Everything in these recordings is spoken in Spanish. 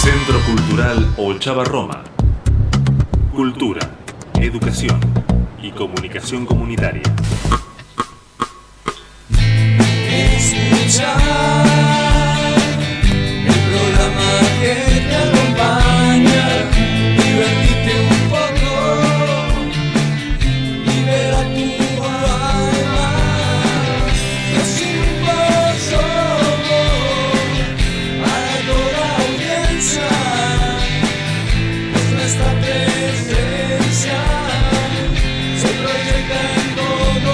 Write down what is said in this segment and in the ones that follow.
Centro Cultural Ochava Roma. Cultura, educación y comunicación comunitaria. Escuchar el programa que te acompaña, divertirte un poco, libera tu alma. Los invasores para toda audiencia, es nuestra presencia, se proyecta en todo.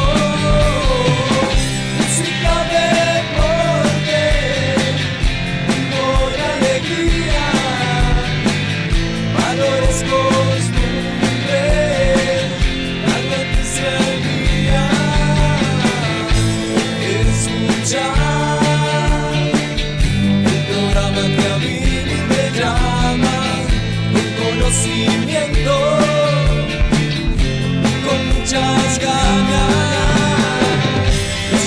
Música, deporte, humor, alegría, valores, costumbres, la noticia del día. Escuchar el programa que a mí me llama, con conocimiento, con muchas ganas. Los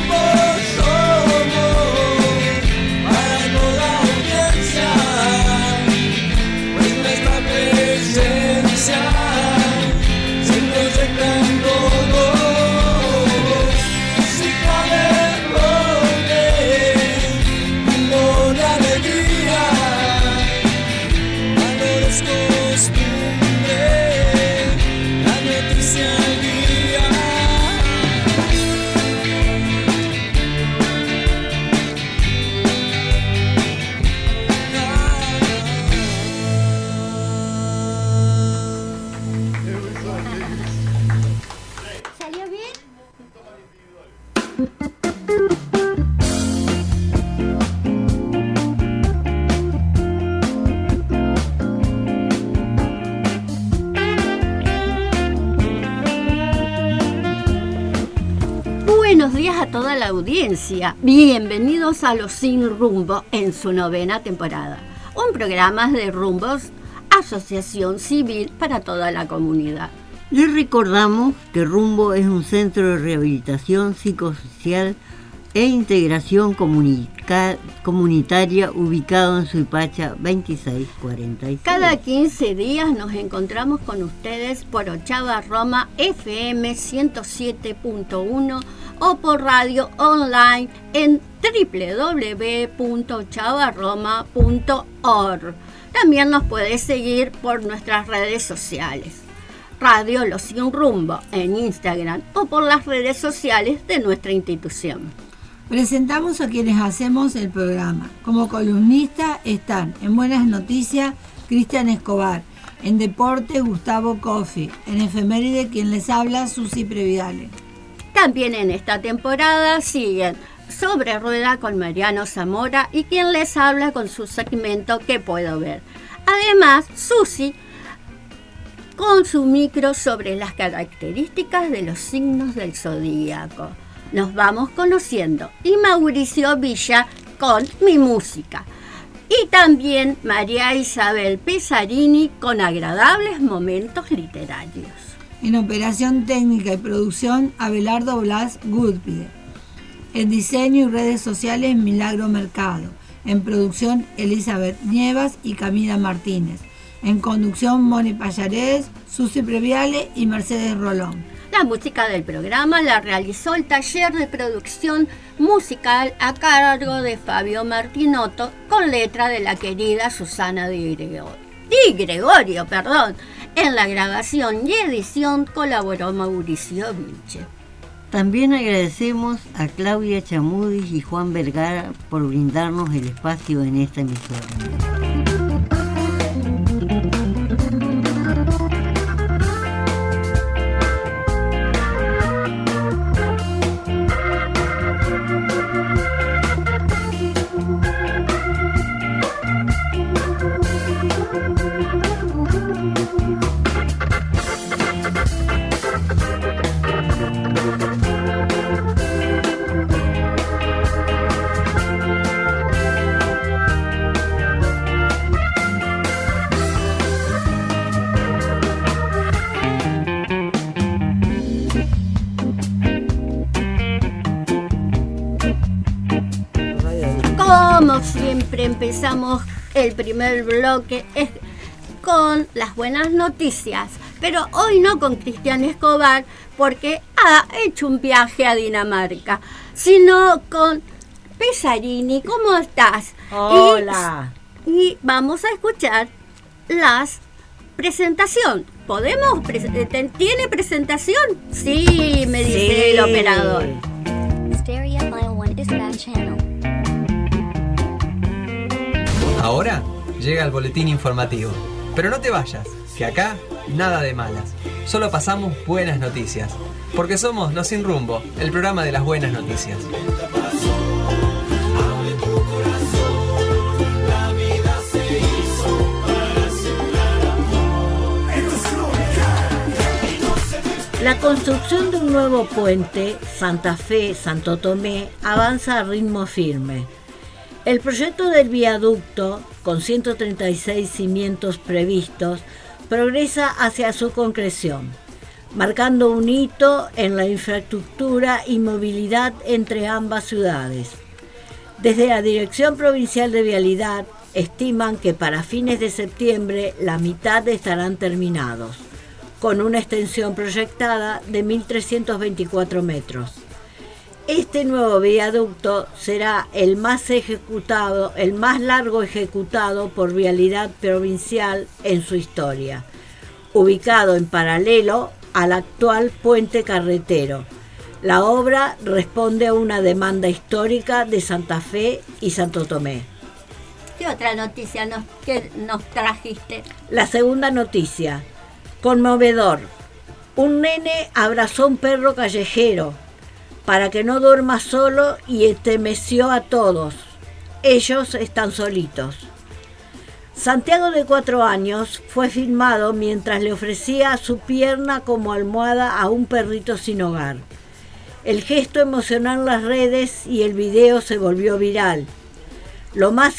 invasores para toda audiencia, pues nuestra presencia se proyecta en todo. Música, deporte, humor, alegría, valores, costumbres, la noticia del día. ¿Salió bien? Buenos días a toda la audiencia. Bienvenidos a Los Sin Rumbo en su 9ª temporada. Un programa de Rumbos, asociación civil para toda la comunidad. Les recordamos que Rumbo es un centro de rehabilitación psicosocial e integración comunitaria ubicado en Suipacha 2646. Cada 15 días nos encontramos con ustedes por Ochava Roma FM 107.1 o por radio online en www.ochavaroma.org. También nos puedes seguir por nuestras redes sociales. Radio Los Sin Rumbo en Instagram o por las redes sociales de nuestra institución. Presentamos a quienes hacemos el programa. Como columnista están en Buenas Noticias Cristian Escobar, en Deporte Gustavo Coffi, en Efeméride quien les habla Susi Previdale. También en esta temporada siguen Sobre Rueda con Mariano Zamora y quien les habla con su segmento ¿Qué puedo ver? Además, Susi con su micro sobre las características de los signos del zodíaco. Nos vamos conociendo. Y Mauricio Villa con Mi Música. Y también María Isabel Pesarini con agradables momentos literarios. En operación técnica y producción, Abelardo Blas Gutpide. En diseño y redes sociales, Milagro Mercado. En producción, Elizabeth Nievas y Camila Martínez. En conducción, Moni Payares, Susi Previale y Mercedes Rolón. La música del programa la realizó el taller de producción musical a cargo de Fabio Martinotto con letra de la querida Susana Di Gregorio. En la grabación y edición colaboró Mauricio Vilche. También agradecemos a Claudia Chamudis y Juan Vergara por brindarnos el espacio en esta emisora. Como siempre empezamos el primer bloque con las buenas noticias, pero hoy no con Cristian Escobar porque ha hecho un viaje a Dinamarca, sino con Pesarini. ¿Cómo estás? Hola. Y vamos a escuchar las presentación. ¿Podemos? ¿Tiene presentación? Sí, me dice el operador. Stereo File 1 Dispatch Channel. Ahora llega el boletín informativo. Pero no te vayas, que acá nada de malas. Solo pasamos buenas noticias. Porque somos Los Sin Rumbo, el programa de las buenas noticias. La construcción de un nuevo puente, Santa Fe-Santo Tomé, avanza a ritmo firme. El proyecto del viaducto, con 136 cimientos previstos, progresa hacia su concreción, marcando un hito en la infraestructura y movilidad entre ambas ciudades. Desde la Dirección Provincial de Vialidad estiman que para fines de septiembre la mitad estarán terminados, con una extensión proyectada de 1.324 metros. Este nuevo viaducto será el más largo ejecutado por Vialidad Provincial en su historia, ubicado en paralelo al actual puente carretero. La obra responde a una demanda histórica de Santa Fe y Santo Tomé. ¿Qué otra noticia nos trajiste? La segunda noticia, conmovedor. Un nene abrazó a un perro callejero para que no duerma solo y estremeció a todos. Ellos están solitos. Santiago, de 4 años, fue filmado mientras le ofrecía su pierna como almohada a un perrito sin hogar. El gesto emocionó en las redes y el video se volvió viral. Lo más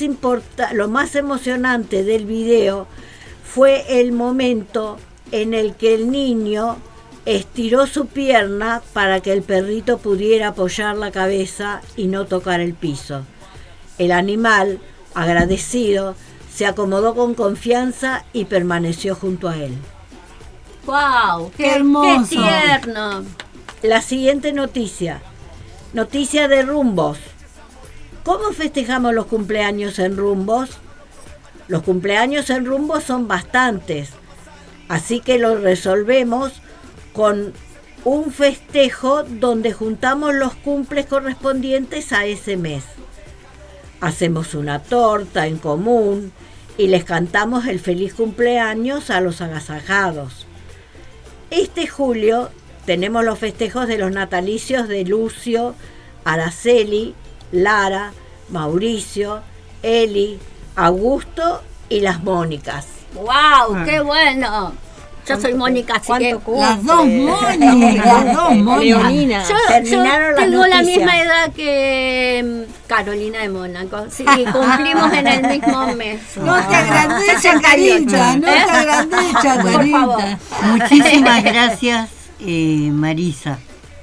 emocionante del video fue el momento en el que el niño estiró su pierna para que el perrito pudiera apoyar la cabeza y no tocar el piso. El animal, agradecido, se acomodó con confianza y permaneció junto a él. ¡Wow! ¡Qué hermoso! ¡Qué tierno! La siguiente noticia de Rumbos. ¿Cómo festejamos los cumpleaños en Rumbos? Los cumpleaños en Rumbos son bastantes, así que lo resolvemos con un festejo donde juntamos los cumples correspondientes a ese mes. Hacemos una torta en común y les cantamos el feliz cumpleaños a los agasajados. Este julio tenemos los festejos de los natalicios de Lucio, Araceli, Lara, Mauricio, Eli, Augusto y las Mónicas. ¡Wow! ¡Qué bueno! Yo soy Mónica, así que... Las dos Mónicas. Leonina, terminaron yo las tengo la noticias. misma edad que Carolina de Mónaco. Sí, cumplimos en el mismo mes. No te agrandecha, Carita. No te agrandecha, Por favor. Carita. Muchísimas gracias, Marisa.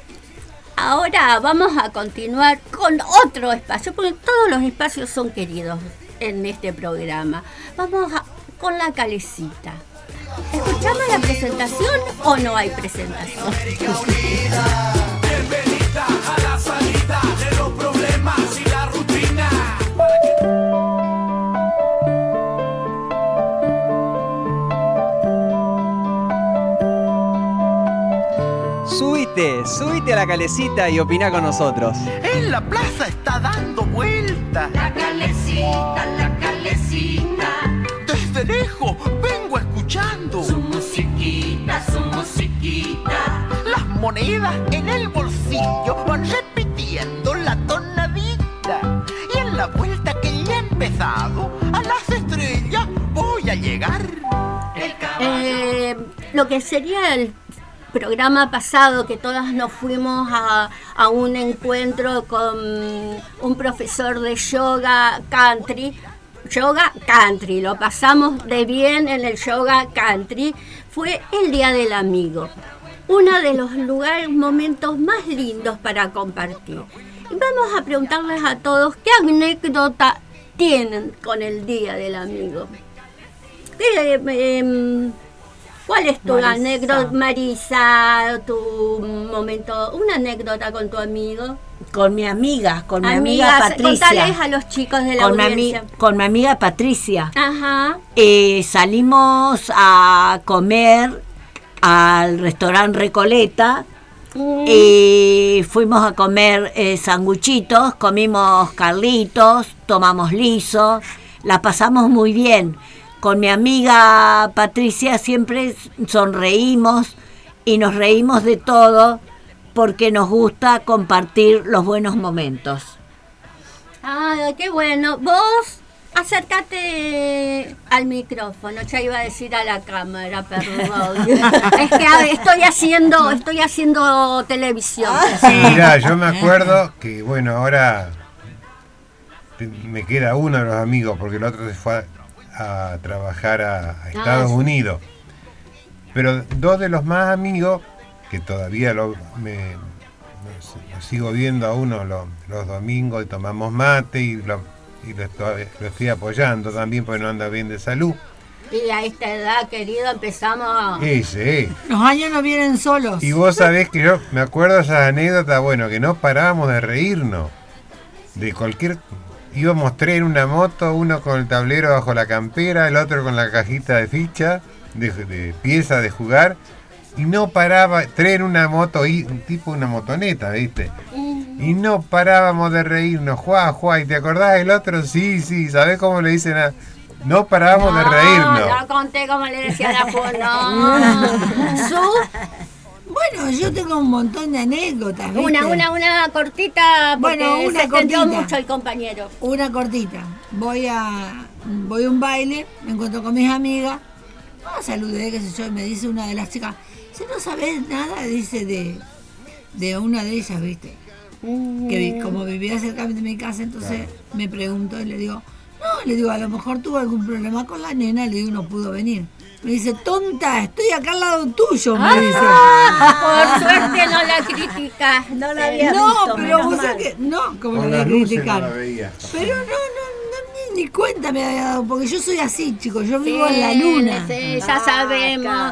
Ahora vamos a continuar con otro espacio, porque todos los espacios son queridos en este programa. Vamos con la calecita. ¿Escuchamos la presentación o no hay presentación? Bienvenida a la salida de los problemas y la rutina. Subite a la calecita y opina con nosotros. En la plaza está dando vuelta. La calecita, la calecita. Desde lejos vengo escuchando Su musiquita, su musiquita. las monedas en el bolsillo van repitiendo la tonadita. Y en la vuelta que ya he empezado, a las estrellas voy a llegar. El caballo. Lo que sería el programa pasado, que todas nos fuimos a un encuentro con un profesor de yoga country, lo pasamos de bien en el yoga country, fue el Día del Amigo, uno de los momentos más lindos para compartir. Y vamos a preguntarles a todos qué anécdota tienen con el Día del Amigo? ¿Cuál es tu Marisa. anécdota, Marisa? Tu momento, una anécdota con tu amigo. Con mi amiga Amigas, Patricia. contales a los chicos de la audiencia. Con mi amiga Patricia. Ajá. Salimos a comer al restaurante Recoleta. Fuimos a comer sanguchitos, comimos carlitos, tomamos liso, la pasamos muy bien. Con mi amiga Patricia siempre sonreímos y nos reímos de todo porque nos gusta compartir los buenos momentos. Ah, qué bueno. Vos acércate al micrófono, ya iba a decir a la cámara, perdón. Es que estoy haciendo televisión. Mirá, yo me acuerdo que, bueno, ahora me queda uno de los amigos porque el otro se fue a trabajar a Estados Unidos. Pero dos de los más amigos, que todavía lo sigo viendo a uno los domingos y tomamos mate y lo estoy apoyando también porque no anda bien de salud. Y a esta edad, querido, empezamos... Sí. Los años no vienen solos. Y vos sabés que yo me acuerdo de esas anécdotas, bueno, que no parábamos de reírnos. De cualquier... Íbamos tres en una moto, uno con el tablero bajo la campera, el otro con la cajita de ficha, de pieza de jugar. Y no paraba, tres en una moto, tipo una motoneta, ¿viste? Y no parábamos de reírnos, Juá, ¿y te acordás del otro? Sí, ¿sabés cómo le dicen a...? No parábamos de reírnos. No conté cómo le decía la fono. Bueno, yo tengo un montón de anécdotas, ¿viste? Una cortita, porque Bueno, una se extendió cortita. mucho el compañero. Una cortita. Voy a un baile, me encuentro con mis amigas. Saludé, qué sé yo, y me dice una de las chicas, si no sabés nada, dice de una de ellas, ¿viste? Que como vivía cerca de mi casa, entonces me preguntó y le digo, a lo mejor tuvo algún problema con la nena, le digo, no pudo venir. Me dice, tonta, estoy acá al lado tuyo, me dice. Por suerte no la criticas. No la había No, visto, pero menos vos mal. sabés que, no, como Con la las voy a luces criticar. no la veía. Pero ni cuenta me había dado, porque yo soy así, chicos, yo vivo en la luna. Sí, ya sabemos.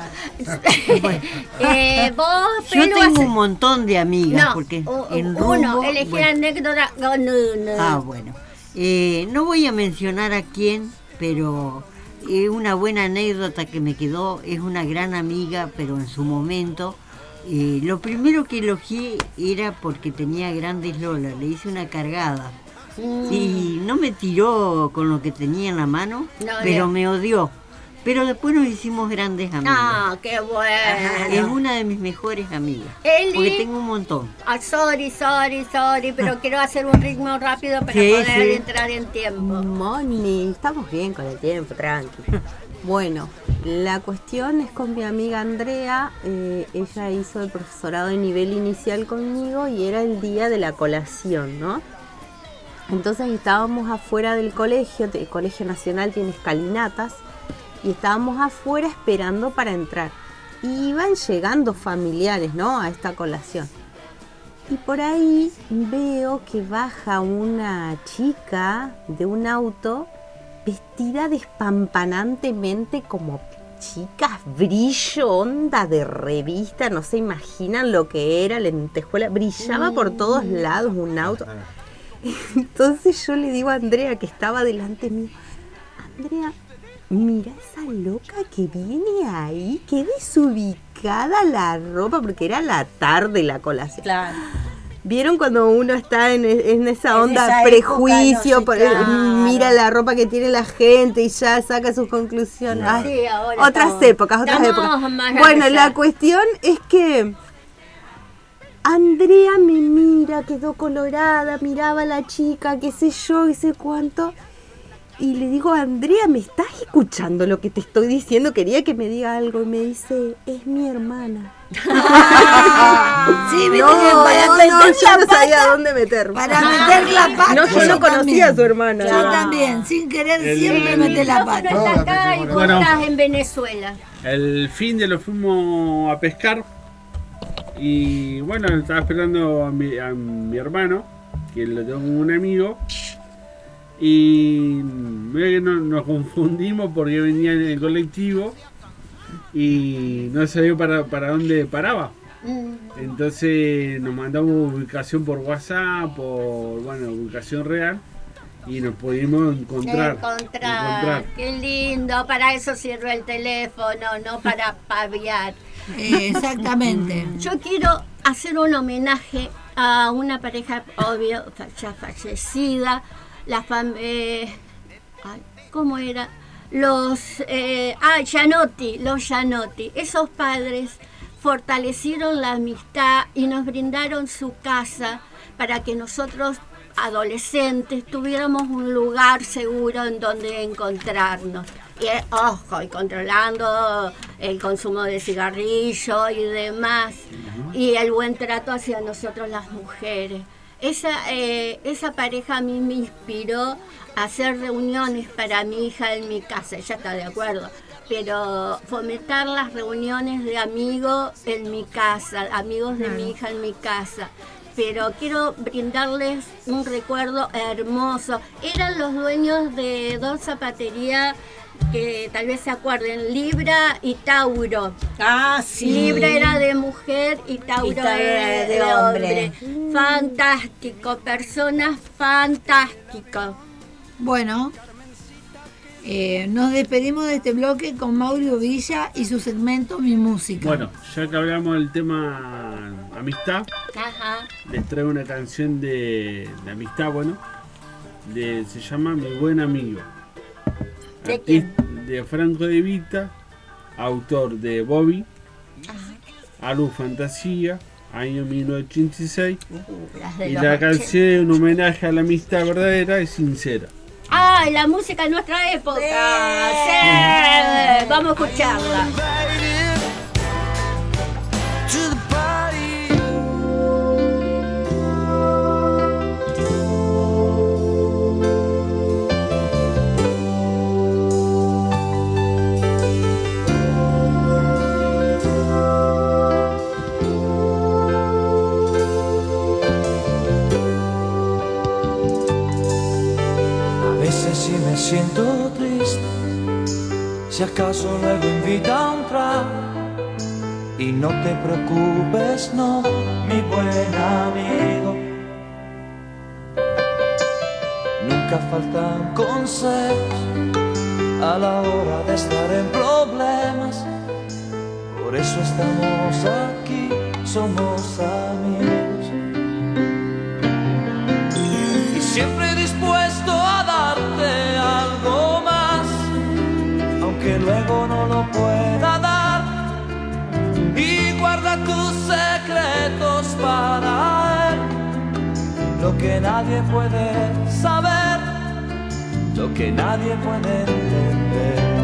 Vos, Yo Pelu, tengo un montón de amigas, No, porque uno, en rumbo... elegí bueno. anécdota con uno. Bueno. No voy a mencionar a quién, pero una buena anécdota que me quedó, es una gran amiga, pero en su momento, lo primero que elogié era porque tenía grandes lolas, le hice una cargada. Y no me tiró con lo que tenía en la mano, pero me odió. Pero después nos hicimos grandes amigas. Ah, qué bueno. Es una de mis mejores amigas. Eli. Porque tengo un montón. Sorry, pero quiero hacer un ritmo rápido para Sí, poder sí. entrar en tiempo. Moni, estamos bien con el tiempo, tranqui. Bueno, la cuestión es con mi amiga Andrea. Ella hizo el profesorado de nivel inicial conmigo y era el día de la colación, ¿no? Entonces estábamos afuera del colegio, el Colegio Nacional tiene escalinatas, y estábamos afuera esperando para entrar. Y iban llegando familiares, ¿no?, a esta colación. Y por ahí veo que baja una chica de un auto vestida despampanantemente como chicas brillo, onda de revista, no se imaginan lo que era, lentejuela, brillaba por todos lados un auto. Entonces yo le digo a Andrea, que estaba delante mío, Andrea, mira esa loca que viene ahí, qué desubicada la ropa, porque era la tarde la colación. Claro. ¿Vieron cuando uno está en esa onda esa prejuicio? época, no sé, claro. Mira la ropa que tiene la gente y ya saca sus conclusiones. Claro. Ay, Sí, ahora otras estamos- épocas. estamos más Bueno, grandes la ya. cuestión es que Andrea me mira, quedó colorada, miraba a la chica, qué sé yo, qué sé cuánto. Y le digo, Andrea, ¿me estás escuchando lo que te estoy diciendo? Quería que me diga algo. Y me dice, es mi hermana. Sí, viste que para no, meter yo la no sabía pata, dónde meterme. para meter la pata. No, yo no conocía a su hermana. Yo también, sin querer, siempre El meté la micrófono pata. está acá y vos Bueno. estás en Venezuela. El fin de lo fuimos a pescar y bueno, estaba esperando a mi hermano, que lo tengo como un amigo, Y medio que nos confundimos porque venía en el colectivo y no sabía para dónde paraba. Entonces nos mandamos ubicación por WhatsApp, por ubicación real, y nos pudimos encontrar. Qué lindo, para eso sirve el teléfono, no para paviar. Exactamente. Yo quiero hacer un homenaje a una pareja, obvio, ya fallecida, ¿cómo era? Los Gianotti. Esos padres fortalecieron la amistad y nos brindaron su casa para que nosotros, adolescentes, tuviéramos un lugar seguro en donde encontrarnos. Y controlando el consumo de cigarrillos y demás, y el buen trato hacia nosotros las mujeres. Esa pareja a mí me inspiró a hacer reuniones para mi hija en mi casa. Ella está de acuerdo, pero fomentar las reuniones de amigos en mi casa, amigos de mi hija en mi casa. Pero quiero brindarles un recuerdo hermoso. Eran los dueños de dos zapaterías que tal vez se acuerden, Libra y Tauro. Ah, sí. Libra era de mujer y Tauro era de hombre. Fantástico, personas fantásticas. Bueno, nos despedimos de este bloque con Mauro Villa y su segmento Mi Música. Bueno, ya que hablamos del tema amistad, les traigo una canción de amistad, se llama Mi Buen Amigo. ¿De quién? De Franco De Vita, autor de Bobby, Alu Fantasía, año 1986, y la canción es un homenaje a la amistad verdadera y sincera. La música de nuestra época. Sí. Vamos a escucharla. Siento triste, si acaso luego invita a un trago. Y no te preocupes, no, mi buen amigo. Nunca faltan consejos a la hora de estar en problemas. Por eso estamos aquí, somos amigos. Y siempre dispuesto a darte algo más, aunque luego no lo pueda dar. Y guarda tus secretos para él, lo que nadie puede saber, lo que nadie puede entender.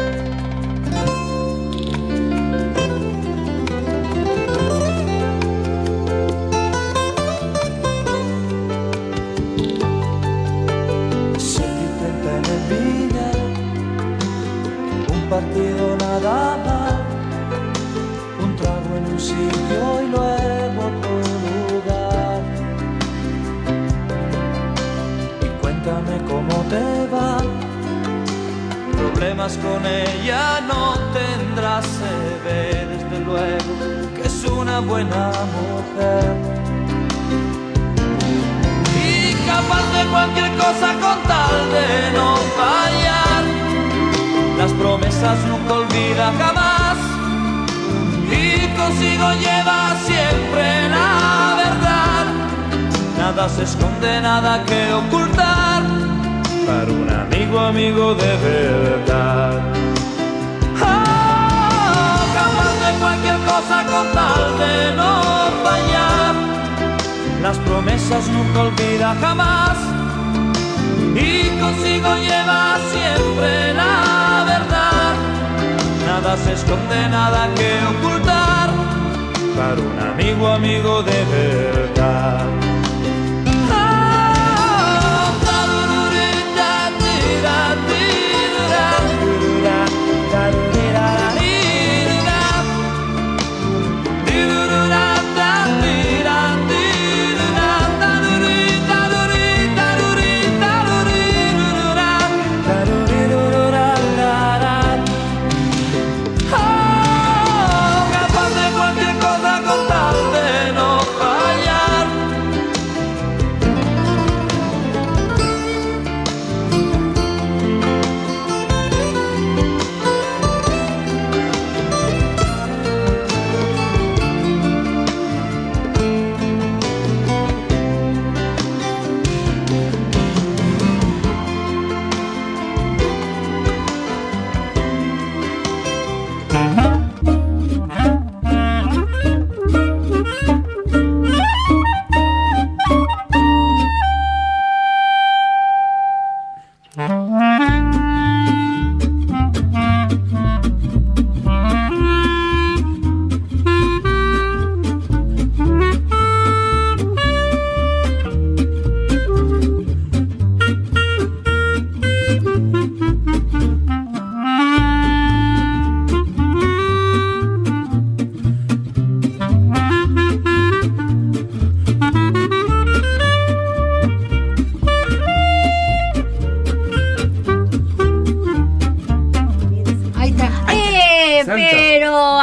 Partido nada más, un trago en un sitio y luego otro lugar. Y cuéntame cómo te va, problemas con ella no tendrás, se ve desde luego que es una buena mujer. Y capaz de cualquier cosa con tal de no fallar. Las promesas nunca olvida jamás, y consigo lleva siempre la verdad. Nada se esconde, nada que ocultar, para un amigo de verdad. Capaz de cualquier cosa con tal de no fallar. Las promesas nunca olvida jamás, y consigo lleva siempre la verdad. Nada se esconde, nada que ocultar, para un amigo de verdad.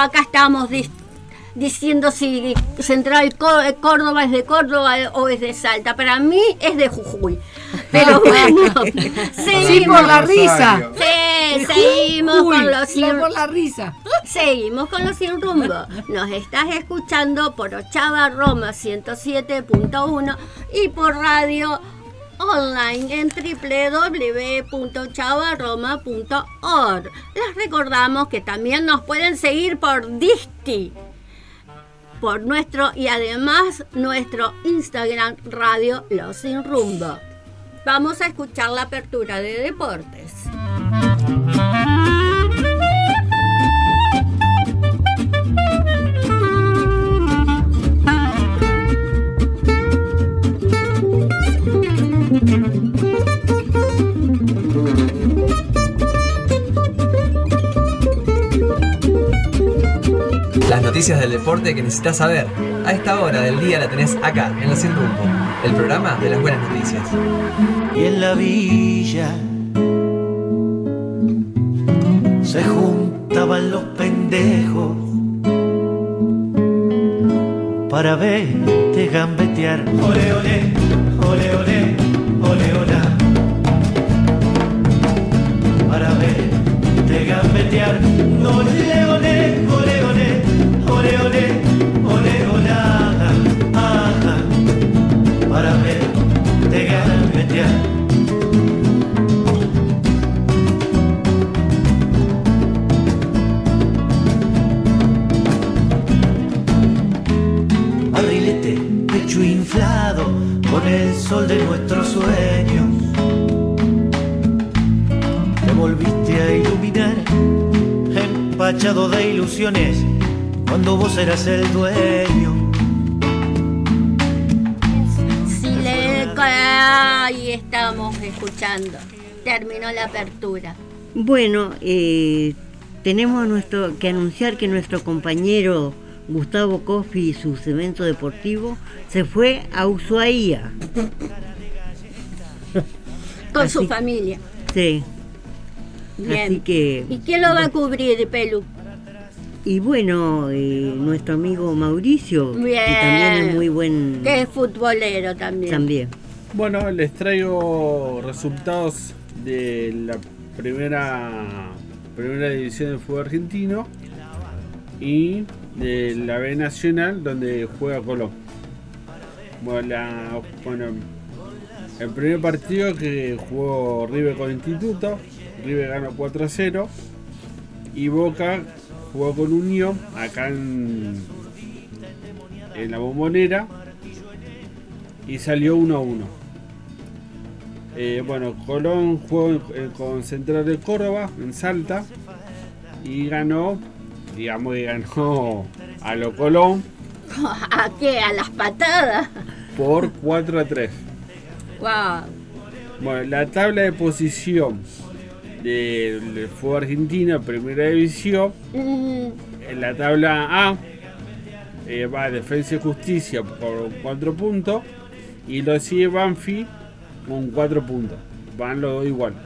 acá estamos diciendo si Central Córdoba es de Córdoba o es de Salta. Para mí es de Jujuy. Pero bueno, seguimos. Sí, por la risa. Sí, seguimos con los por la risa. Seguimos con los sin rumbo. Nos estás escuchando por Ochava Roma 107.1 y por radio online en www.ochavaroma.org. Les recordamos que también nos pueden seguir por Disti, por nuestro y además nuestro Instagram Radio Los Sin Rumbo. Vamos a escuchar la apertura de deportes. Las noticias del deporte que necesitas saber. A esta hora del día la tenés acá, en Los Sin Rumbo, el programa de las buenas noticias. Y en la villa se juntaban los pendejos para verte gambetear. Ole, ole, ole, ole, ole, ole. Para verte gambetear. Ole, ole, ole, ole, ole, ole, ole, ole. Ajá, para verte gambetear. Barrilete, pecho inflado con el sol de nuestros sueños. Te volviste a iluminar, empachado de ilusiones, cuando vos eras el dueño. Ahí estamos escuchando. Terminó la apertura. Bueno, tenemos que anunciar que nuestro compañero Gustavo Cospi y su cemento deportivo se fue a Ushuaia. Con su familia. Sí. Bien. Así que, ¿y quién lo va a cubrir, Pelu? Y bueno, nuestro amigo Mauricio, Bien. que también es muy buen... Que es futbolero también. Bueno, les traigo resultados de la primera división del fútbol argentino y de la B Nacional, donde juega Colón. Bueno, el primer partido que jugó River con Instituto, River ganó 4-0 y Boca jugó con Unión acá en la Bombonera y salió 1-1. Bueno, Colón jugó con Central de Córdoba en Salta y ganó, digamos que ganó a lo Colón. ¿A qué? ¿A las patadas? Por 4-3. Wow. Bueno, la tabla de posición del fútbol argentino, primera división, en la tabla A va Defensa y Justicia por 4 puntos y lo sigue Banfield con 4 puntos. Van los dos igual.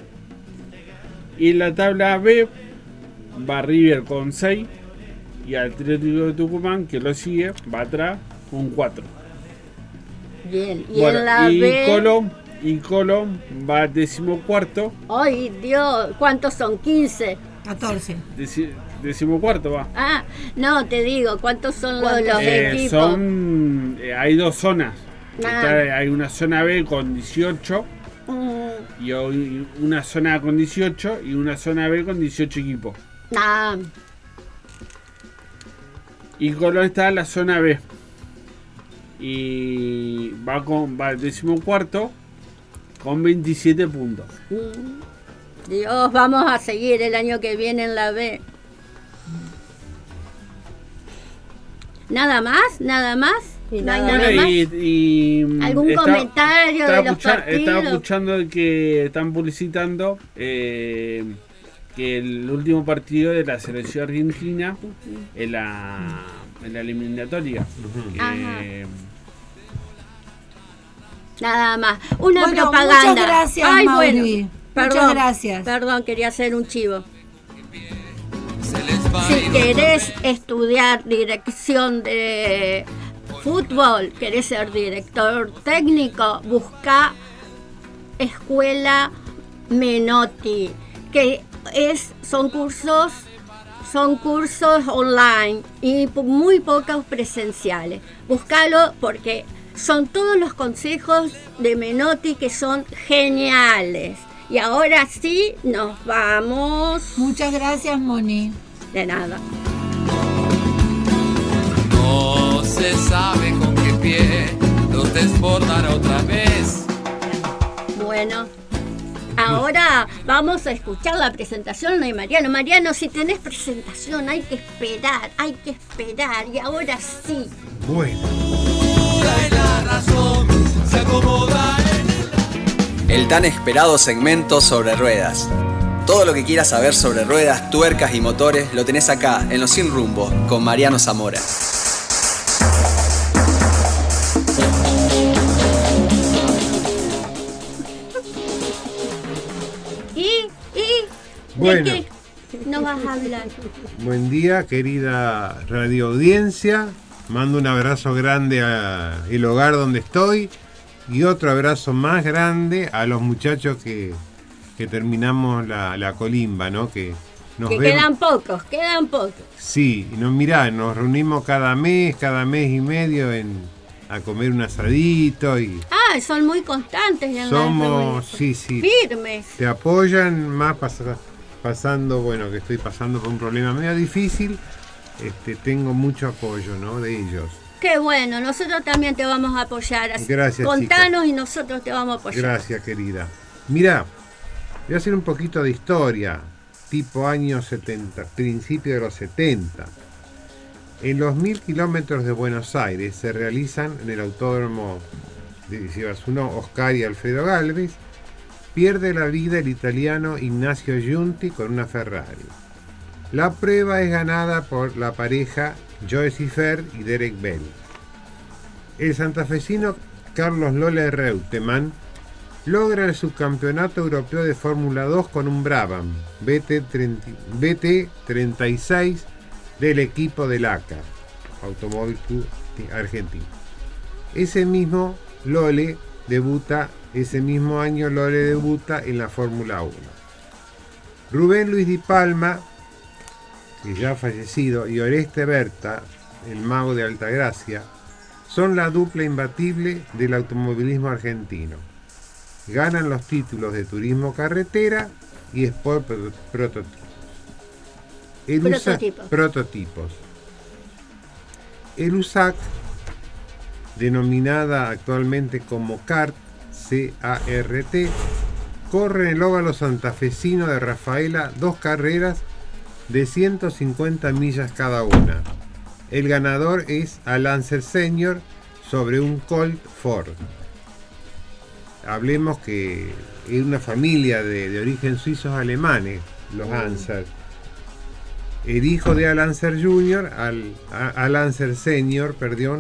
Y en la tabla B va River con 6 y Atlético de Tucumán, que lo sigue, va atrás con 4. Bien, y bueno, en la B... Colón va 14º. ¡Ay, Dios! ¿Cuántos son? 15. 14. 14º va. Ah, no, te digo, ¿cuántos son los equipos? Hay dos zonas. Ah. Hay una zona B con 18 y una zona A con 18 y una zona B con 18 equipos. Ah. Y Colón está en la zona B y va 14º con 27 puntos. Dios, vamos a seguir el año que viene en la B. ¿Nada más? Y ¿algún comentario de los partidos? Estaba escuchando que están publicitando que el último partido de la selección argentina en la eliminatoria. Nada más. Una propaganda. Muchas gracias, Ay, Mauri. bueno, Muchas gracias. Perdón, quería hacer un chivo. Se les Si querés estudiar dirección de fútbol, querés ser director técnico, busca Escuela Menotti, que son cursos online y muy pocos presenciales. Búscalo porque son todos los consejos de Menotti que son geniales. Y ahora sí, nos vamos. Muchas gracias, Moni. De nada. No se sabe con qué pie los desbordará otra vez. Bueno, ahora vamos a escuchar la presentación de Mariano. Mariano, si tenés presentación hay que esperar. Y ahora sí. Bueno. El tan esperado segmento sobre ruedas. Todo lo que quieras saber sobre ruedas, tuercas y motores lo tenés acá, en Los Sin Rumbo, con Mariano Zamora. Bueno. ¿De qué no vas a hablar? Buen día, querida radio audiencia. Mando un abrazo grande al hogar donde estoy y otro abrazo más grande a los muchachos que terminamos la colimba, ¿no? Que quedan pocos. Sí, y nos reunimos cada mes y medio a comer un asadito y... son muy constantes. Somos, sí. Firmes. Te apoyan más pasando, bueno, que estoy pasando por un problema medio difícil. Tengo mucho apoyo, ¿no? De ellos. Qué bueno, nosotros también te vamos a apoyar. Gracias, Contanos, chica. Y nosotros te vamos a apoyar. Gracias, querida. Mira, voy a hacer un poquito de historia, tipo años 70, principio de los 70. En los 1000 kilómetros de Buenos Aires se realizan en el autódromo de Oscar y Alfredo Galvez. Pierde la vida el italiano Ignacio Giunti con una Ferrari. La prueba es ganada por la pareja Joe Siffert y Derek Bell. El santafesino Carlos Lola Reutemann logra el subcampeonato europeo de Fórmula 2 con un Brabham BT36 del equipo del ACA, Automóvil Club Argentino. Ese mismo año Lole debuta en la Fórmula 1. Rubén Luis Di Palma, que ya ha fallecido, y Oreste Berta, el mago de Altagracia, son la dupla imbatible del automovilismo argentino. Ganan los títulos de turismo carretera y Sport prototipos. El USAC, denominada actualmente como CART, C-A-R-T, corre en el óvalo santafesino de Rafaela 2 carreras de 150 millas cada una. El ganador es Alancer Senior sobre un Colt Ford. Hablemos que es una familia de origen suizos alemanes, los Anser. El hijo de Alancer Jr., Alancer Senior,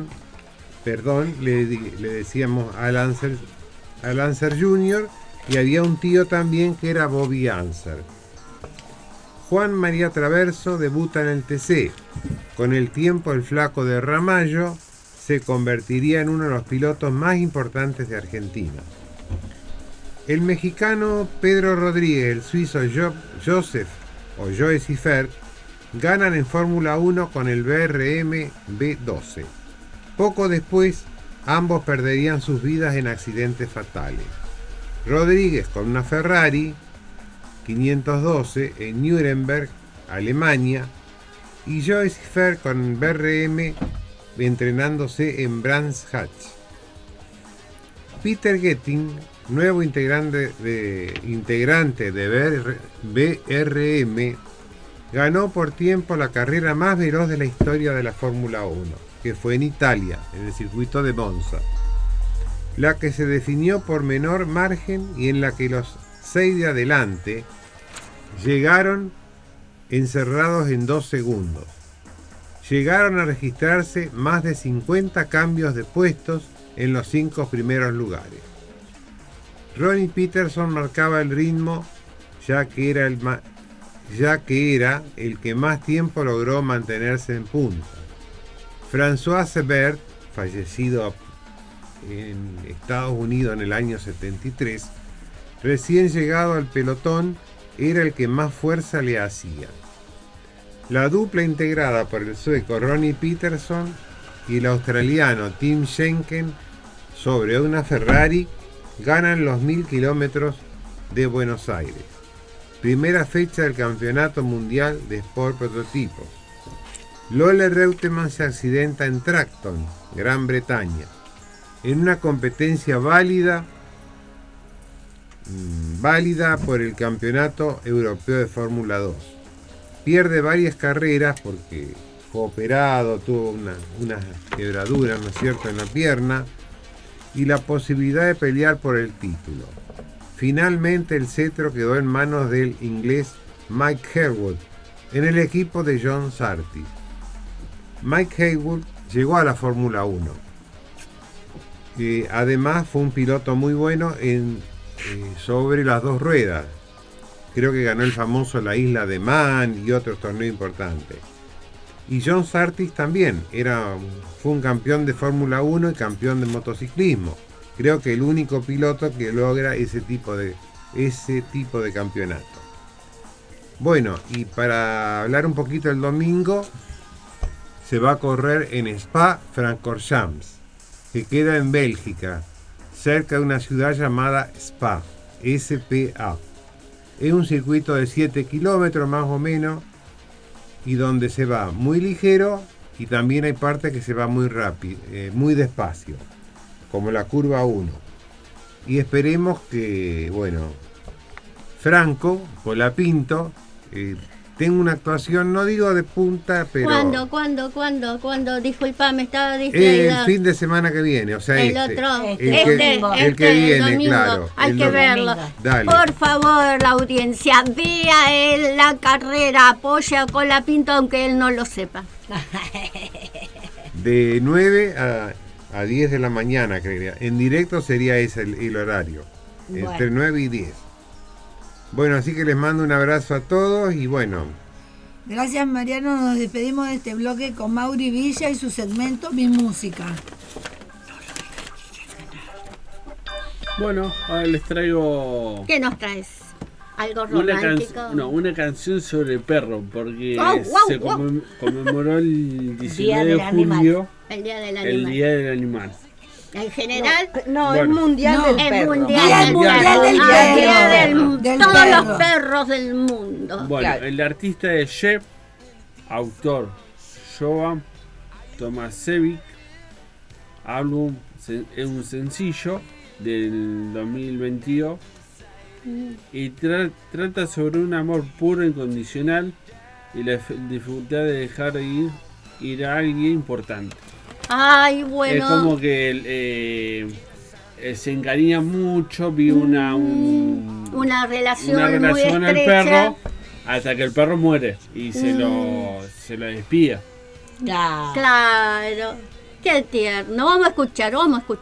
le decíamos Alancer Jr., y había un tío también que era Bobby Anser. Juan María Traverso debuta en el TC. Con el tiempo el flaco de Ramallo se convertiría en uno de los pilotos más importantes de Argentina. El mexicano Pedro Rodríguez, el suizo Joe Siffert ganan en Fórmula 1 con el BRM B12. Poco después, ambos perderían sus vidas en accidentes fatales. Rodríguez con una Ferrari 512 en Nuremberg, Alemania, y Joe Siffert con BRM entrenándose en Brands Hatch. Peter Getting, nuevo integrante de BRM, ganó por tiempo la carrera más veloz de la historia de la Fórmula 1, que fue en Italia, en el circuito de Monza, la que se definió por menor margen y en la que los 6 de adelante llegaron encerrados en 2 segundos. Llegaron a registrarse más de 50 cambios de puestos en los 5 primeros lugares. Ronnie Peterson marcaba el ritmo, ya que era ya que era el que más tiempo logró mantenerse en punta. François Sebert, fallecido en Estados Unidos en el año 73, recién llegado al pelotón, era el que más fuerza le hacía. La dupla integrada por el sueco Ronnie Peterson y el australiano Tim Schenken sobre una Ferrari ganan los 1000 kilómetros de Buenos Aires. Primera fecha del Campeonato Mundial de Sport Prototipos. Lola Reutemann se accidenta en Tracton, Gran Bretaña, en una competencia válida por el Campeonato Europeo de Fórmula 2. Pierde varias carreras porque fue operado, tuvo una quebradura, ¿no es cierto?, en la pierna y la posibilidad de pelear por el título. Finalmente el cetro quedó en manos del inglés Mike Haywood en el equipo de John Surtees. Mike Haywood llegó a la Fórmula 1. Además fue un piloto muy bueno sobre las dos ruedas. Creo que ganó el famoso la Isla de Man y otros torneos importantes. Y John Surtees también fue un campeón de Fórmula 1 y campeón de motociclismo. Creo que el único piloto que logra ese tipo de campeonato. Bueno, y para hablar un poquito del domingo, se va a correr en Spa-Francorchamps, que queda en Bélgica, cerca de una ciudad llamada Spa, S-P-A. Es un circuito de 7 kilómetros más o menos, y donde se va muy ligero y también hay partes que se va muy rápido, muy despacio, como la curva 1. Y esperemos que, Franco Colapinto tenga una actuación, no digo de punta, pero... ¿Cuándo? Disculpame, estaba distraída. El fin de semana que viene, o sea, el que viene, domingo. Claro. Hay que verlo. Dale. Por favor, la audiencia, vea la carrera, apoya a Colapinto aunque él no lo sepa. De 9 a 10 de la mañana, creería. En directo sería ese el horario. Bueno. Entre 9 y 10. Bueno, así que les mando un abrazo a todos y bueno. Gracias, Mariano. Nos despedimos de este bloque con Mauri Villa y su segmento Mi Música. Bueno, ahora les traigo... ¿Qué nos traes? ¿Algo romántico? Una canción sobre perro, porque se conmemoró el 19 de julio el Día del Animal. El Día del Animal. En general, es mundial del perro. Es mundial del todos perro. Los perros del mundo. Bueno, claro. El artista es Chef, autor Jovan Tomasevic, álbum es un sencillo del 2022 y trata sobre un amor puro e incondicional y la dificultad de dejar ir a alguien importante. Ay, bueno. Es como que se encariña mucho, vi una relación al muy estrecha. Perro hasta que el perro muere y se lo despide. Claro. Qué tierno. Vamos a escuchar.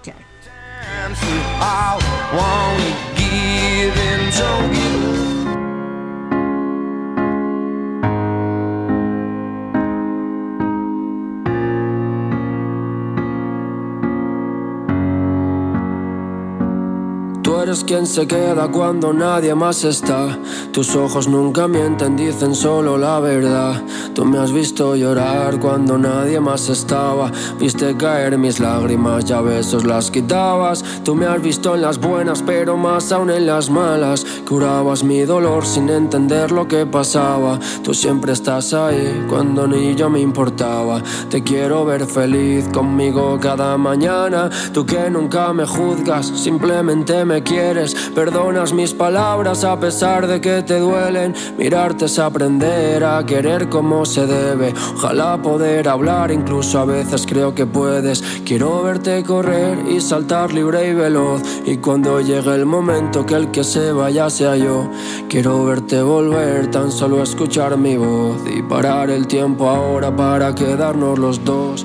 Tú eres quien se queda cuando nadie más está. Tus ojos nunca mienten, dicen solo la verdad. Tú me has visto llorar cuando nadie más estaba. Viste caer mis lágrimas y a besos las quitabas. Tú me has visto en las buenas pero más aún en las malas. Curabas mi dolor sin entender lo que pasaba. Tú siempre estás ahí cuando ni yo me importaba. Te quiero ver feliz conmigo cada mañana. Tú que nunca me juzgas, simplemente me quieres, perdonas mis palabras a pesar de que te duelen. Mirarte es aprender a querer como se debe. Ojalá poder hablar, incluso a veces creo que puedes. Quiero verte correr y saltar libre y veloz. Y cuando llegue el momento que el que se vaya sea yo. Quiero verte volver, tan solo escuchar mi voz y parar el tiempo ahora para quedarnos los dos.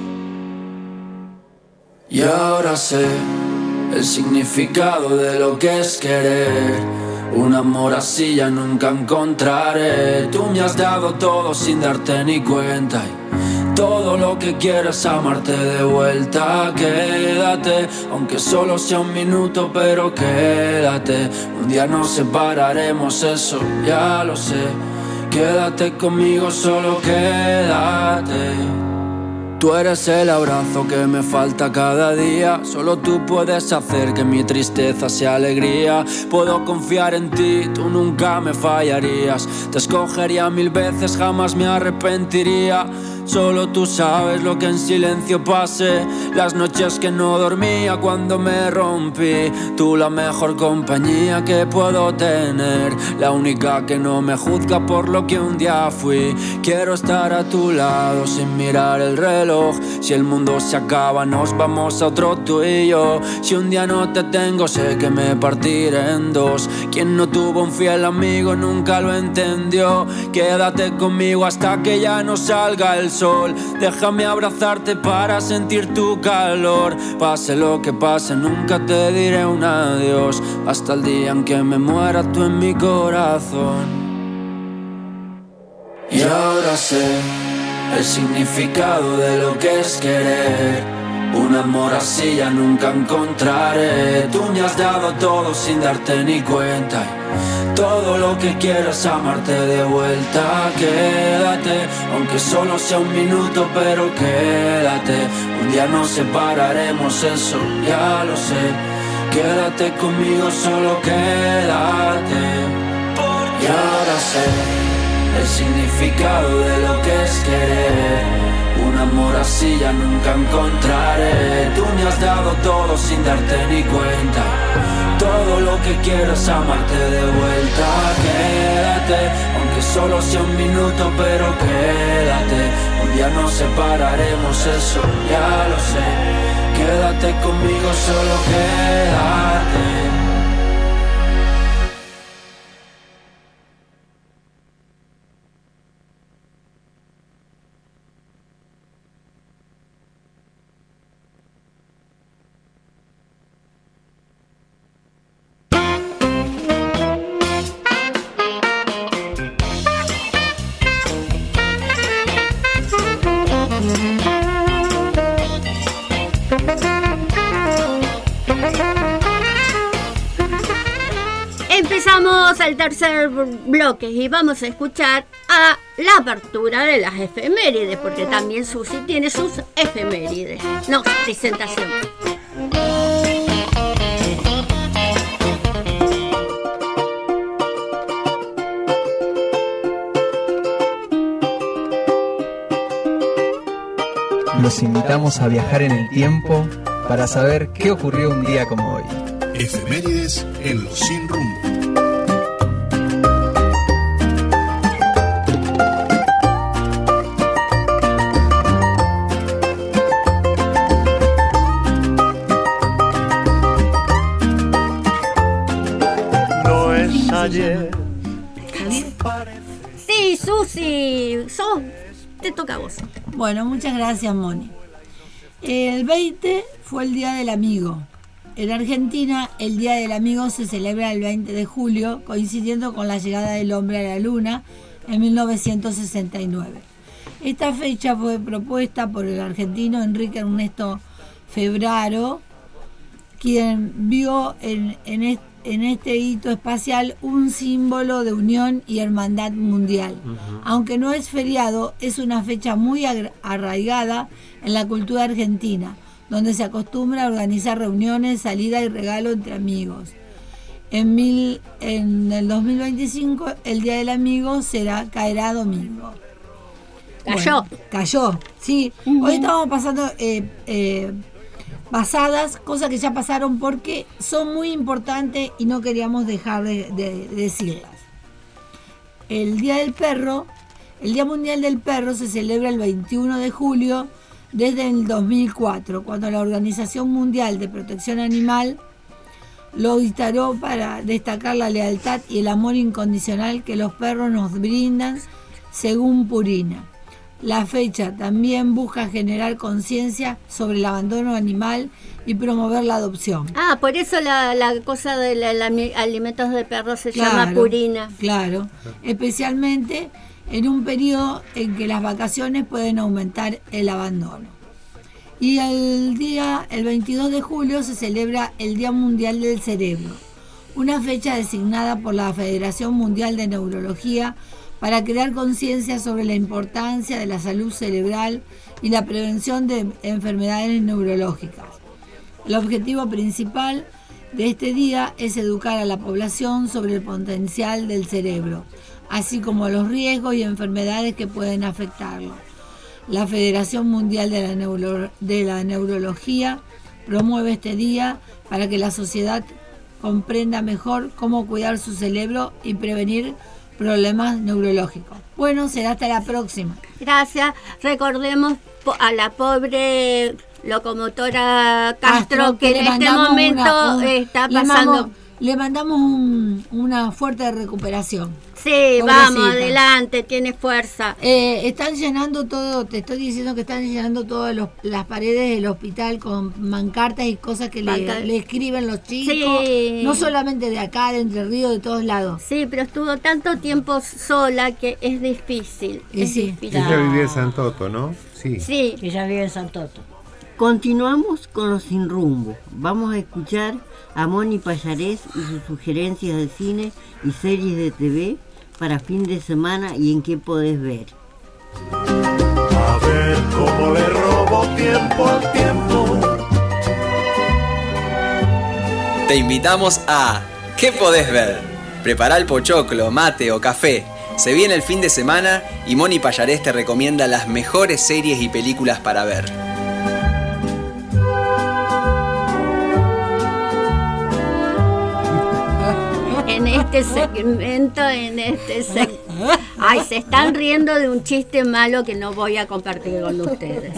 Y ahora sé el significado de lo que es querer. Un amor así ya nunca encontraré. Tú me has dado todo sin darte ni cuenta y todo lo que quiero es amarte de vuelta. Quédate, aunque solo sea un minuto, pero quédate. Un día nos separaremos, eso ya lo sé. Quédate conmigo, solo quédate. Tú eres el abrazo que me falta cada día. Solo tú puedes hacer que mi tristeza sea alegría. Puedo confiar en ti, tú nunca me fallarías. Te escogería 1000 veces, jamás me arrepentiría. Solo tú sabes lo que en silencio pasé. Las noches que no dormía cuando me rompí. Tú la mejor compañía que puedo tener. La única que no me juzga por lo que un día fui. Quiero estar a tu lado sin mirar el reloj. Si el mundo se acaba nos vamos a otro tú y yo. Si un día no te tengo sé que me partiré en dos. Quien no tuvo un fiel amigo nunca lo entendió. Quédate conmigo hasta que ya no salga el sol. Déjame abrazarte para sentir tu calor. Pase lo que pase nunca te diré un adiós. Hasta el día en que me muera tú en mi corazón. Y ahora sé el significado de lo que es querer. Un amor así ya nunca encontraré. Tú me has dado todo sin darte ni cuenta y todo lo que quiero es amarte de vuelta. Quédate, aunque solo sea un minuto, pero quédate. Un día nos separaremos, eso ya lo sé. Quédate conmigo, solo quédate. Y ahora sé el significado de lo que es querer. Un amor así ya nunca encontraré. Tú me has dado todo sin darte ni cuenta. Todo lo que quiero es amarte de vuelta. Quédate, aunque solo sea un minuto, pero quédate. Un día nos separaremos, eso ya lo sé. Quédate conmigo, solo quédate. Empezamos el tercer bloque y vamos a escuchar a la apertura de las efemérides, porque también Susi tiene sus efemérides. No, presentación. Los invitamos a viajar en el tiempo para saber qué ocurrió un día como hoy. Efemérides en Los Sin Rumbo. No es ayer. Sí, Susi, te toca a vos. Bueno, muchas gracias, Moni. El 20 fue el Día del Amigo. En Argentina, el Día del Amigo se celebra el 20 de julio, coincidiendo con la llegada del hombre a la Luna en 1969. Esta fecha fue propuesta por el argentino Enrique Ernesto Febraro, quien vio en este hito espacial un símbolo de unión y hermandad mundial. Aunque no es feriado, es una fecha muy arraigada en la cultura argentina, donde se acostumbra a organizar reuniones, salida y regalo entre amigos. En el 2025 el Día del Amigo caerá domingo. Cayó. Bueno, cayó, sí. Hoy estamos pasando pasadas, cosas que ya pasaron porque son muy importantes y no queríamos dejar de decirlas. El Día del Perro, el Día Mundial del Perro se celebra el 21 de julio desde el 2004, cuando la Organización Mundial de Protección Animal lo instaló para destacar la lealtad y el amor incondicional que los perros nos brindan, según Purina. La fecha también busca generar conciencia sobre el abandono animal y promover la adopción. Ah, por eso la cosa de alimentos de perros se llama purina. Claro, especialmente en un periodo en que las vacaciones pueden aumentar el abandono. Y el 22 de julio se celebra el Día Mundial del Cerebro, una fecha designada por la Federación Mundial de Neurología para crear conciencia sobre la importancia de la salud cerebral y la prevención de enfermedades neurológicas. El objetivo principal de este día es educar a la población sobre el potencial del cerebro, así como los riesgos y enfermedades que pueden afectarlo. La Federación Mundial de la Neurología promueve este día para que la sociedad comprenda mejor cómo cuidar su cerebro y prevenir problemas neurológicos. Bueno, será hasta la próxima. Gracias. Recordemos a la pobre locomotora Castro que en este momento está pasando. Le mandamos una fuerte recuperación. Sí, Pobrecita. Vamos, adelante, tiene fuerza. Están llenando todo, te estoy diciendo que están llenando todas las paredes del hospital con mancartas y cosas que le escriben los chicos. Sí. No solamente de acá, de Entre Ríos, de todos lados. Sí, pero estuvo tanto tiempo sola que es difícil. Difícil. Ella vivía en Santoto, ¿no? Sí. Ella vive en Santoto. Continuamos con los Sin Rumbo. Vamos a escuchar a Moni Pallarés y sus sugerencias de cine y series de TV para fin de semana y en qué podés ver. A ver cómo le robo tiempo al tiempo. Te invitamos a ¿Qué podés ver? Prepara el pochoclo, mate o café. Se viene el fin de semana y Moni Pallarés te recomienda las mejores series y películas para ver. En este segmento, ay, se están riendo de un chiste malo que no voy a compartir con ustedes.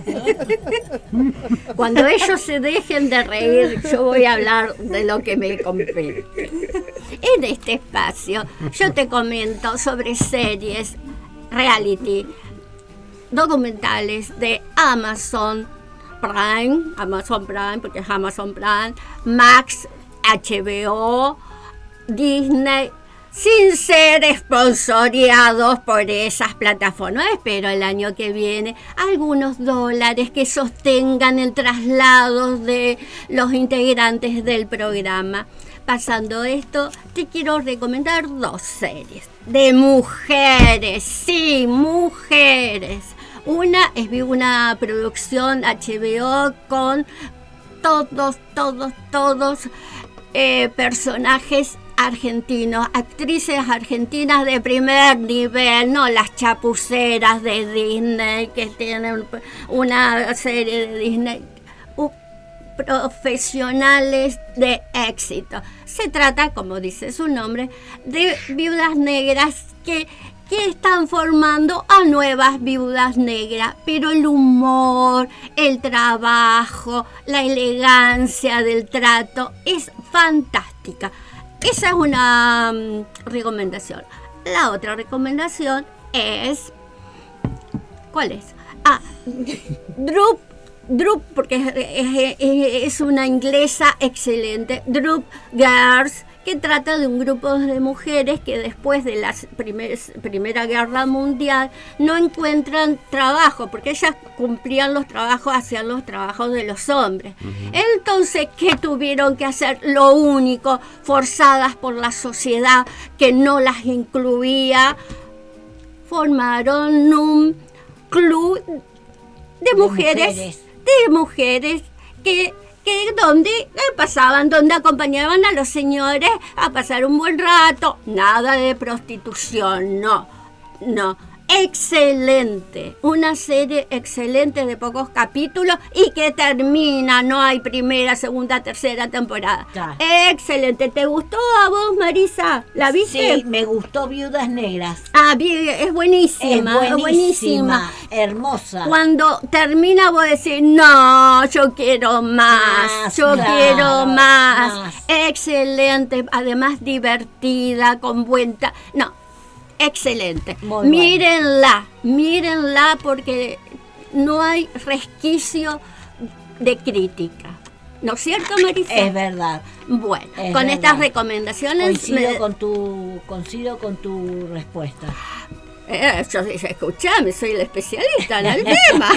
Cuando ellos se dejen de reír, yo voy a hablar de lo que me compete. En este espacio, yo te comento sobre series, reality, documentales de Amazon Prime, porque es Amazon Prime, Max, HBO, Disney, sin ser esponsoreados por esas plataformas. Espero el año que viene algunos dólares que sostengan el traslado de los integrantes del programa. Pasando esto, te quiero recomendar 2 series de mujeres, sí, mujeres. Una es una producción HBO con todos personajes argentinos, actrices argentinas de primer nivel, no las chapuceras de Disney que tienen una serie de Disney, profesionales de éxito. Se trata, como dice su nombre, de viudas negras que están formando a nuevas viudas negras, pero el humor, el trabajo, la elegancia del trato es fantástica. Esa es una recomendación. La otra recomendación es... ¿Cuál es? Droop, porque es una inglesa excelente. Droop Girls, que trata de un grupo de mujeres que después de la Primera Guerra Mundial no encuentran trabajo, porque ellas cumplían los trabajos, hacían los trabajos de los hombres. Entonces, ¿qué tuvieron que hacer? Lo único, forzadas por la sociedad que no las incluía, formaron un club de mujeres que donde acompañaban a los señores a pasar un buen rato. Nada de prostitución, no. Excelente, una serie excelente de pocos capítulos y que termina, no hay primera, segunda, tercera temporada. Claro. Excelente. ¿Te gustó a vos, Marisa? ¿La viste? Sí, me gustó Viudas Negras. Es buenísima, es buenísima, hermosa. Cuando termina vos decís, no, yo quiero más, quiero más. Excelente, además divertida, con no. excelente. Muy Mírenla porque no hay resquicio de crítica. ¿No es cierto, Marisa? Es verdad. Bueno, Es con verdad. estas recomendaciones... Coincido con tu respuesta. Escuchame, soy la especialista en el tema.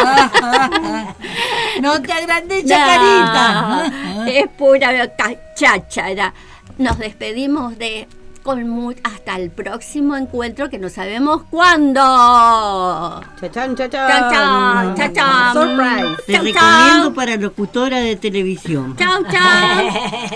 No te agrandes, Chacarita. Es pura cháchara. Nos despedimos hasta el próximo encuentro que no sabemos cuándo. Chachán, chachán. Chachán, chachán. Surprise. Te recomiendo para locutora de televisión. Chau, chau.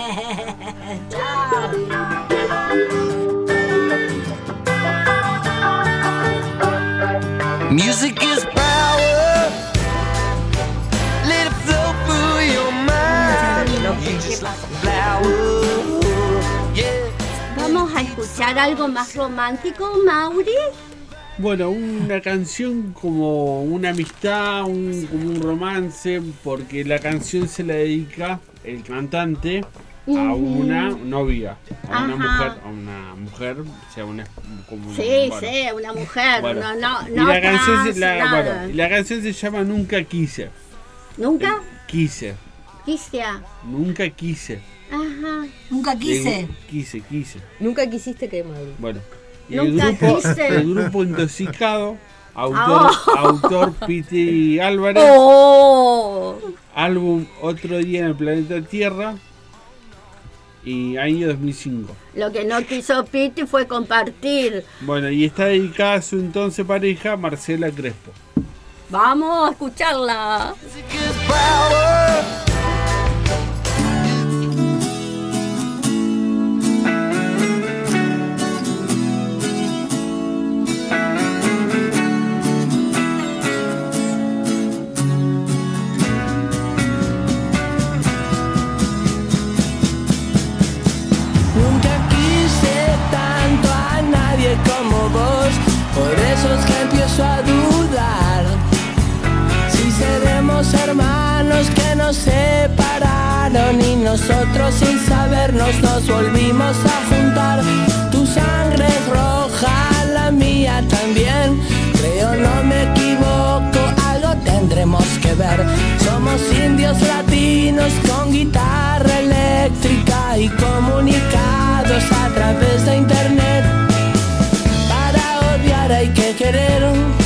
Music is power. Let it flow through your mind. You just like a flower. Yeah. Vamos a escuchar algo más romántico, Mauri. Bueno, una canción como una amistad, como un romance, porque la canción se la dedica el cantante a una novia, a una mujer, o sea, como Sí, bueno. sí, una mujer. Bueno. No, Y la canción, nada. la canción se llama Nunca Quise. ¿Nunca? Quise. Quisea. Nunca quise. Ajá. Nunca quise. Quise. Nunca quisiste que Mauri. Bueno. Y Nunca quise. el grupo Intoxicado, autor Piti Álvarez, álbum Otro Día en el Planeta Tierra y año 2005. Lo que no quiso Piti fue compartir. Bueno, y está dedicada a su entonces pareja, Marcela Crespo. Vamos a escucharla. Nunca quise tanto a nadie como vos, por eso es que empiezo a dudar si seremos hermanos que nos separaron y nosotros sin sabernos nos volvimos a juntar. Tu sangre es roja, la mía también, creo no me equivoco, algo tendremos que ver. Somos indios latinos con guitarra eléctrica y comunicados a través de internet. Para odiar hay que querer,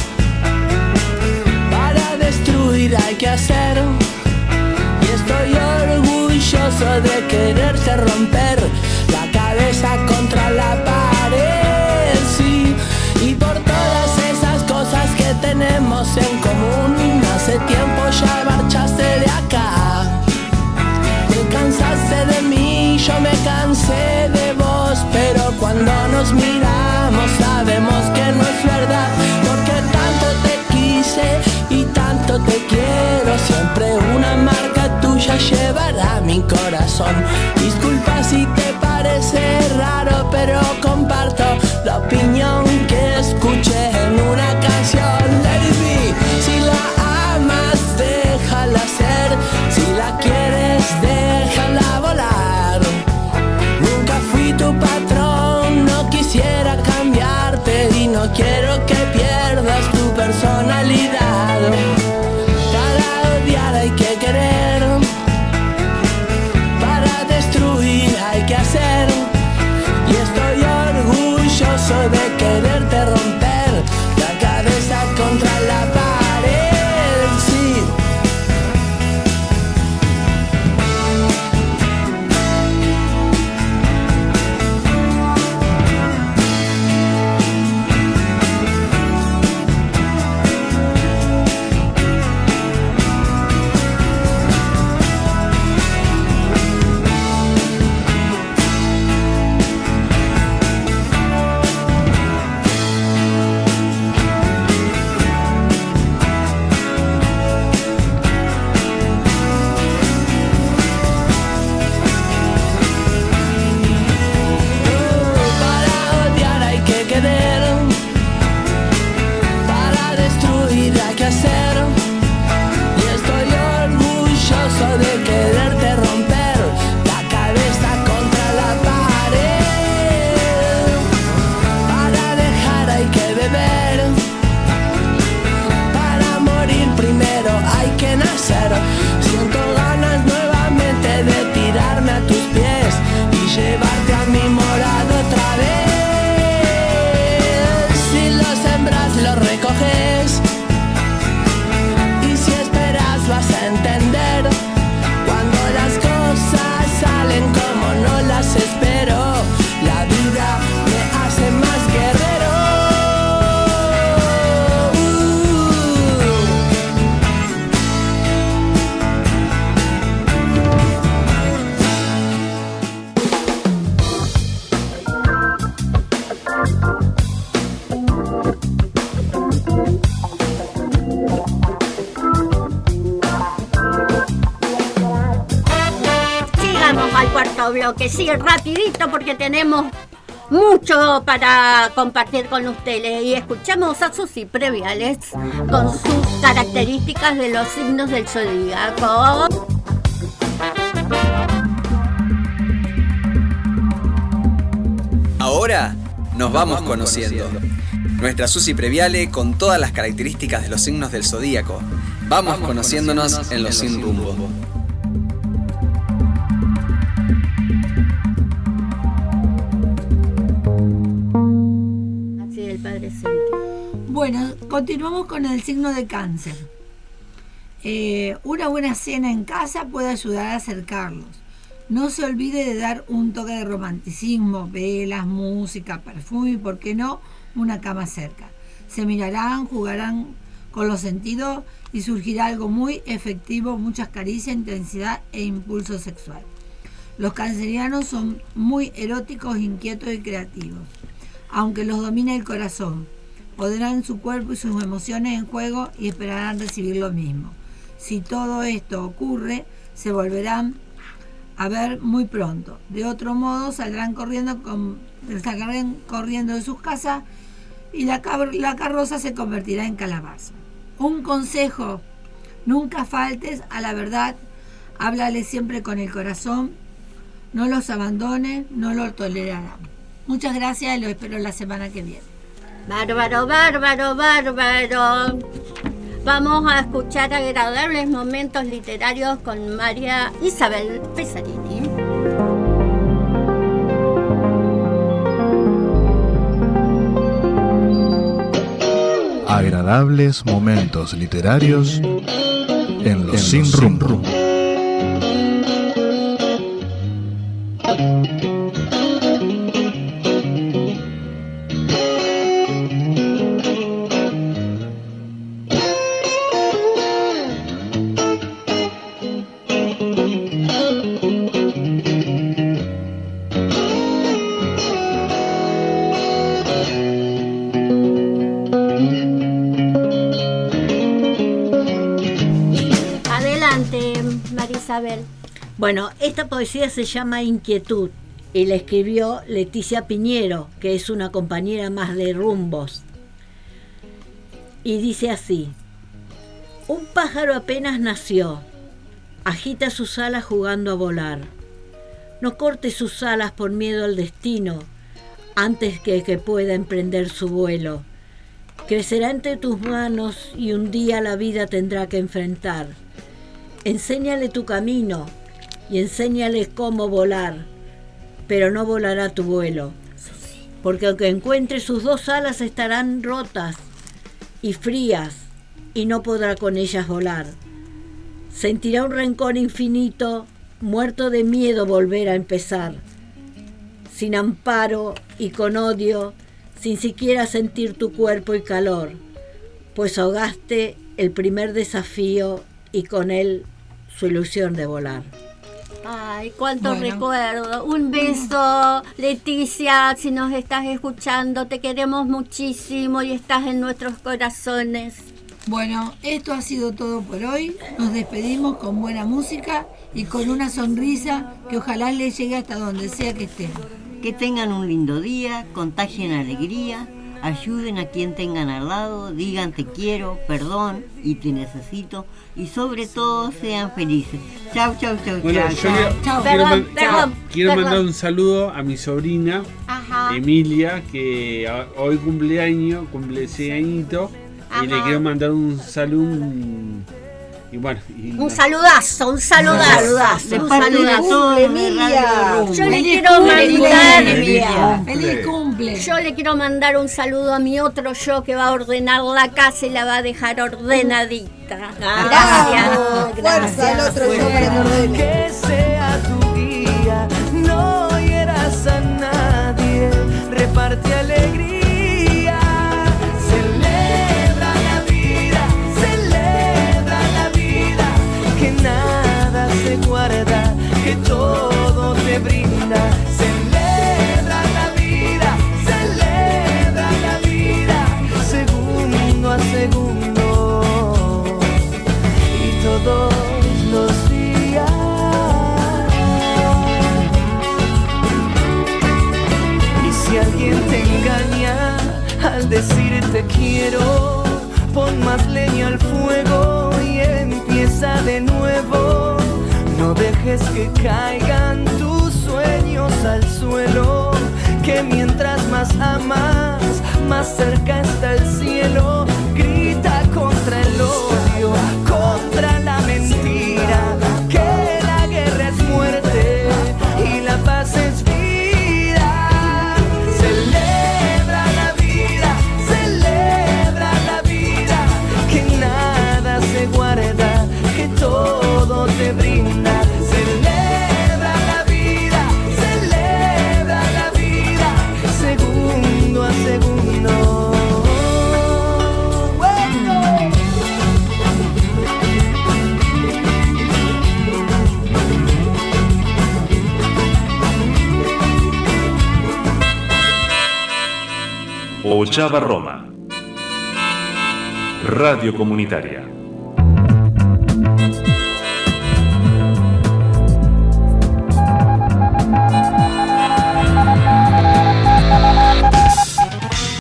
para destruir hay que hacer. Y estoy orgulloso de quererte romper la cabeza contra la pared, sí. Y por todas esas cosas que tenemos en común, hace tiempo ya marchaste de acá. Te cansaste de mí, yo me cansé de vos, pero cuando nos miramos sabemos que no es verdad, porque tanto te quise y tanto te quiero, siempre una marca tuya llevará mi corazón. Disculpa si te parece raro, pero comparto la opinión que escuché en una canción. Lady, si la amas, déjala ser, si la quieres, déjala volar. Nunca fui tu patrón, no quisiera cambiarte y no quiero que pierdas tu personalidad. Para odiar hay que querer, para destruir otro bloque. Sí, rapidito porque tenemos mucho para compartir con ustedes. Y escuchamos a Susi Previales con sus características de los signos del zodíaco. Ahora nos vamos conociendo. Nuestra Susi Previale con todas las características de los signos del zodíaco. Vamos conociéndonos en Los Sin Rumbo. Así el padre Cinti. Bueno, continuamos con el signo de Cáncer. Una buena cena en casa puede ayudar a acercarlos. No se olvide de dar un toque de romanticismo, velas, música, perfume y, ¿por qué no?, una cama cerca. Se mirarán, jugarán con los sentidos y surgirá algo muy efectivo, muchas caricias, intensidad e impulso sexual. Los cancerianos son muy eróticos, inquietos y creativos, aunque los domina el corazón. Pondrán su cuerpo y sus emociones en juego y esperarán recibir lo mismo. Si todo esto ocurre, se volverán a ver muy pronto. De otro modo, saldrán corriendo de sus casas y la carroza se convertirá en calabaza. Un consejo: nunca faltes a la verdad, háblale siempre con el corazón, no los abandones, no lo tolerarán. Muchas gracias y los espero la semana que viene. Bárbaro, bárbaro, bárbaro. Vamos a escuchar agradables momentos literarios con María Isabel Pesarini. Agradables momentos literarios en Los Sin Rumbo. Bueno, esta poesía se llama Inquietud y la escribió Leticia Piñero, que es una compañera más de Rumbos. Y dice así: un pájaro apenas nació, agita sus alas jugando a volar. No corte sus alas por miedo al destino, antes que pueda emprender su vuelo. Crecerá entre tus manos y un día la vida tendrá que enfrentar. Enséñale tu camino y enséñale cómo volar, pero no volará tu vuelo, porque aunque encuentre sus dos alas estarán rotas y frías y no podrá con ellas volar. Sentirá un rencor infinito, muerto de miedo volver a empezar, sin amparo y con odio, sin siquiera sentir tu cuerpo y calor, pues ahogaste el primer desafío y con él su ilusión de volar. Ay, cuánto recuerdo. Un beso, Leticia, si nos estás escuchando, te queremos muchísimo y estás en nuestros corazones. Bueno, esto ha sido todo por hoy. Nos despedimos con buena música y con una sonrisa que ojalá les llegue hasta donde sea que estén. Que tengan un lindo día, contagien alegría, ayuden a quien tengan al lado, digan te quiero, perdón y te necesito y sobre todo sean felices. Chau, chau, chau, bueno, chau. Quiero mandar un saludo a mi sobrina, Emilia, que hoy cumple 6 añitos, y le quiero mandar un saludo. Un saludazo. Emilia. Yo le quiero mandar feliz cumple. Yo le quiero mandar un saludo a mi otro yo que va a ordenar la casa y la va a dejar ordenadita. Gracias. Fuerza el otro yo para que ordene. Que sea tu guía, no hieras a nadie, reparte alegría. Nada se guarda, que todo te brinda. Celebra la vida, segundo a segundo y todos los días. dejes que caigan tus sueños al suelo, que mientras más amas, más cerca está el cielo. Grita contra el odio, contra la mentira, que la guerra es muerte y la paz es vida. Celebra la vida, que nada se guarda, que todo te brinda. Celebra la vida, segundo a segundo. Ochava Roma. Radio Comunitaria.